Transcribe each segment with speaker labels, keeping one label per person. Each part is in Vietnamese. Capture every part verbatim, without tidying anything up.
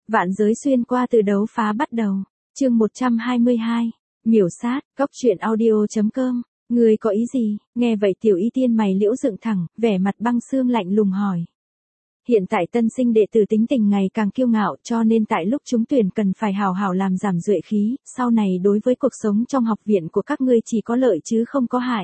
Speaker 1: Vạn giới xuyên qua từ đấu phá bắt đầu. Chương một trăm hai mươi hai. Miểu sát, góc truyện audio chấm com. Người có ý gì? Nghe vậy Tiểu Y Tiên mày liễu dựng thẳng, vẻ mặt băng xương lạnh lùng hỏi. Hiện tại tân sinh đệ tử tính tình ngày càng kiêu ngạo, cho nên tại lúc trúng tuyển cần phải hào hào làm giảm duệ khí, sau này đối với cuộc sống trong học viện của các ngươi chỉ có lợi chứ không có hại.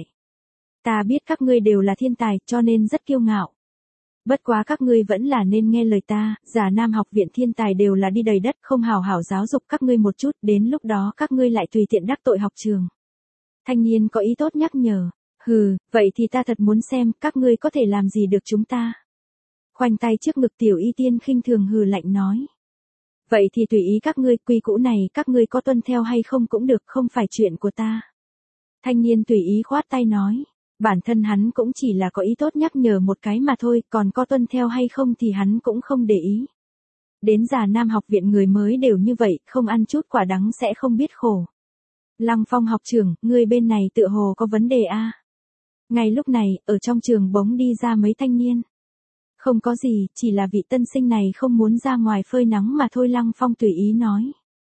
Speaker 1: Ta biết các ngươi đều là thiên tài, cho nên rất kiêu ngạo. Bất quá các ngươi vẫn là nên nghe lời ta, Già Nam học viện thiên tài đều là đi đầy đất, không hào hào giáo dục các ngươi một chút, đến lúc đó các ngươi lại tùy tiện đắc tội học trường. Thanh niên có ý tốt nhắc nhở. Hừ, vậy thì ta thật muốn xem các ngươi có thể làm gì được chúng ta. Khoanh tay trước ngực Tiểu Y Tiên khinh thường hừ lạnh nói. Vậy thì tùy ý các ngươi, quy cũ này các ngươi có tuân theo hay không cũng được, không phải chuyện của ta. Thanh niên tùy ý khoát tay nói. Bản thân hắn cũng chỉ là có ý tốt nhắc nhở một cái mà thôi, còn có tuân theo hay không thì hắn cũng không để ý. Đến Già Nam học viện người mới đều như vậy, không ăn chút quả đắng sẽ không biết khổ. Lăng Phong học trưởng, người bên này tựa hồ có vấn đề a. À? Ngay lúc này, ở trong trường bỗng đi ra mấy thanh niên. Không có gì, chỉ là vị tân sinh này không muốn ra ngoài phơi nắng mà thôi, Lăng Phong tùy ý nói.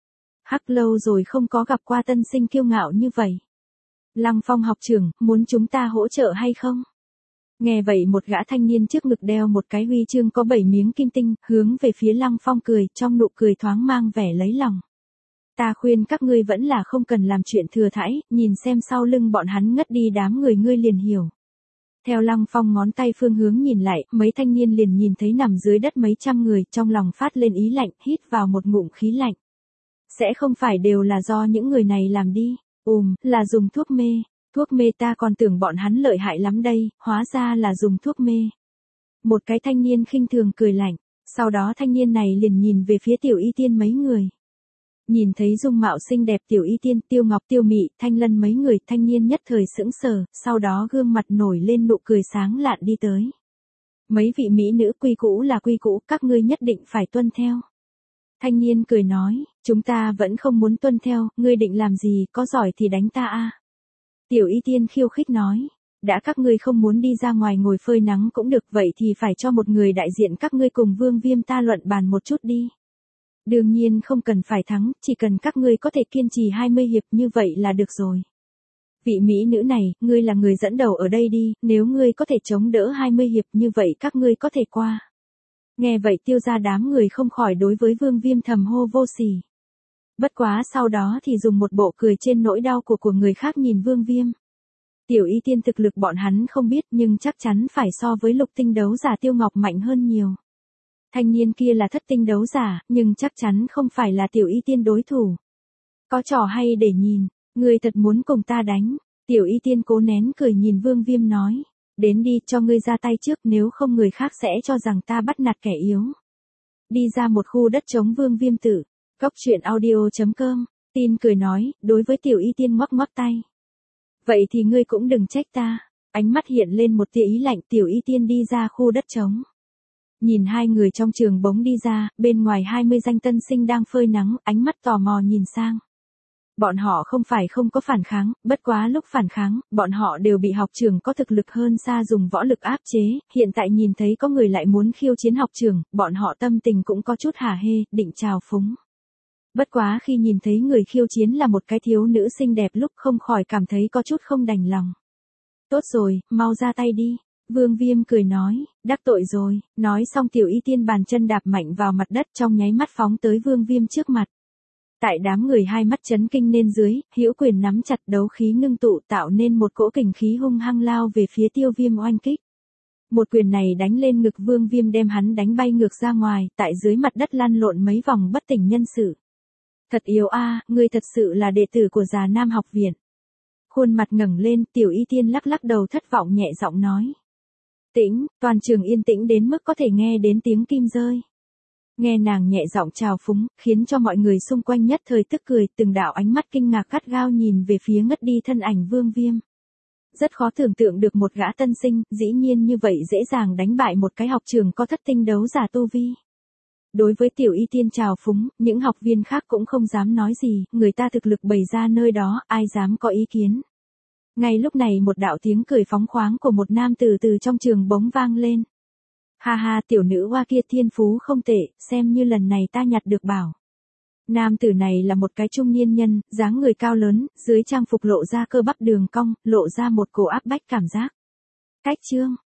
Speaker 1: Hắc lâu rồi không có gặp qua tân sinh kiêu ngạo như vậy. Lăng Phong học trưởng, muốn chúng ta hỗ trợ hay không? Nghe vậy một gã thanh niên trước ngực đeo một cái huy chương có bảy miếng kim tinh, hướng về phía Lăng Phong cười, trong nụ cười thoáng mang vẻ lấy lòng. Ta khuyên các ngươi vẫn là không cần làm chuyện thừa thãi, nhìn xem sau lưng bọn hắn ngất đi đám người ngươi liền hiểu. Theo Lăng Phong ngón tay phương hướng nhìn lại, mấy thanh niên liền nhìn thấy nằm dưới đất mấy trăm người, trong lòng phát lên ý lạnh, hít vào một ngụm khí lạnh. Sẽ không phải đều là do những người này làm đi. Ùm, là dùng thuốc mê. Thuốc mê, ta còn tưởng bọn hắn lợi hại lắm đây, hóa ra là dùng thuốc mê. Một cái thanh niên khinh thường cười lạnh, sau đó thanh niên này liền nhìn về phía Tiểu Y Tiên mấy người. Nhìn thấy dung mạo xinh đẹp Tiểu Y Tiên, Tiêu Ngọc, Tiêu Mị, Thanh Lân mấy người, thanh niên nhất thời sững sờ, sau đó gương mặt nổi lên nụ cười sáng lạn đi tới. Mấy vị mỹ nữ, quy cũ là quy cũ, các ngươi nhất định phải tuân theo. Thanh niên cười nói, chúng ta vẫn không muốn tuân theo, ngươi định làm gì, có giỏi thì đánh ta a. Tiểu Y Tiên khiêu khích nói, đã các ngươi không muốn đi ra ngoài ngồi phơi nắng cũng được, vậy thì phải cho một người đại diện các ngươi cùng Vương Viêm ta luận bàn một chút đi. Đương nhiên không cần phải thắng, chỉ cần các ngươi có thể kiên trì hai mươi hiệp như vậy là được rồi. Vị mỹ nữ này, ngươi là người dẫn đầu ở đây đi, nếu ngươi có thể chống đỡ hai mươi hiệp như vậy các ngươi có thể qua. Nghe vậy Tiêu ra đám người không khỏi đối với Vương Viêm thầm hô vô sỉ. Bất quá sau đó thì dùng một bộ cười trên nỗi đau của của người khác nhìn Vương Viêm. Tiểu Y Tiên thực lực bọn hắn không biết nhưng chắc chắn phải so với lục tinh đấu giả Tiêu Ngọc mạnh hơn nhiều. Thanh niên kia là thất tinh đấu giả, nhưng chắc chắn không phải là Tiểu Y Tiên đối thủ. Có trò hay để nhìn, ngươi thật muốn cùng ta đánh. Tiểu Y Tiên cố nén cười nhìn Vương Viêm nói. Đến đi, cho ngươi ra tay trước, nếu không người khác sẽ cho rằng ta bắt nạt kẻ yếu. Đi ra một khu đất trống, Vương Viêm tử. Góc truyện audio chấm com. Tin cười nói, đối với Tiểu Y Tiên ngoắc ngoắc tay. Vậy thì ngươi cũng đừng trách ta. Ánh mắt hiện lên một tia ý lạnh, Tiểu Y Tiên đi ra khu đất trống. Nhìn hai người trong trường bóng đi ra, bên ngoài hai mươi danh tân sinh đang phơi nắng, ánh mắt tò mò nhìn sang. Bọn họ không phải không có phản kháng, bất quá lúc phản kháng, bọn họ đều bị học trưởng có thực lực hơn xa dùng võ lực áp chế, hiện tại nhìn thấy có người lại muốn khiêu chiến học trưởng, bọn họ tâm tình cũng có chút hả hê, định trào phúng. Bất quá khi nhìn thấy người khiêu chiến là một cái thiếu nữ xinh đẹp lúc không khỏi cảm thấy có chút không đành lòng. Tốt rồi, mau ra tay đi. Vương Viêm cười nói, đắc tội rồi, nói xong Tiểu Y Tiên bàn chân đạp mạnh vào mặt đất trong nháy mắt phóng tới Vương Viêm trước mặt. Tại đám người hai mắt chấn kinh nên dưới, hữu quyền nắm chặt đấu khí ngưng tụ tạo nên một cỗ kình khí hung hăng lao về phía Tiêu Viêm oanh kích. Một quyền này đánh lên ngực Vương Viêm đem hắn đánh bay ngược ra ngoài, tại dưới mặt đất lăn lộn mấy vòng bất tỉnh nhân sự. Thật yếu a, à, ngươi thật sự là đệ tử của Già Nam học viện. Khuôn mặt ngẩng lên, Tiểu Y Tiên lắc lắc đầu thất vọng nhẹ giọng nói. Tĩnh, toàn trường yên tĩnh đến mức có thể nghe đến tiếng kim rơi. Nghe nàng nhẹ giọng chào phúng, khiến cho mọi người xung quanh nhất thời tức cười, từng đạo ánh mắt kinh ngạc gắt gao nhìn về phía ngất đi thân ảnh Vương Viêm. Rất khó tưởng tượng được một gã tân sinh, dĩ nhiên như vậy dễ dàng đánh bại một cái học trường có thất tinh đấu giả tu vi. Đối với Tiểu Y Tiên chào phúng, những học viên khác cũng không dám nói gì, người ta thực lực bày ra nơi đó, ai dám có ý kiến. Ngay lúc này một đạo tiếng cười phóng khoáng của một nam tử từ trong trường bỗng vang lên. Ha ha, tiểu nữ hoa kia thiên phú không tệ, xem như lần này ta nhặt được bảo. Nam tử này là một cái trung niên nhân, dáng người cao lớn, dưới trang phục lộ ra cơ bắp đường cong, lộ ra một cổ áp bách cảm giác. Cách chương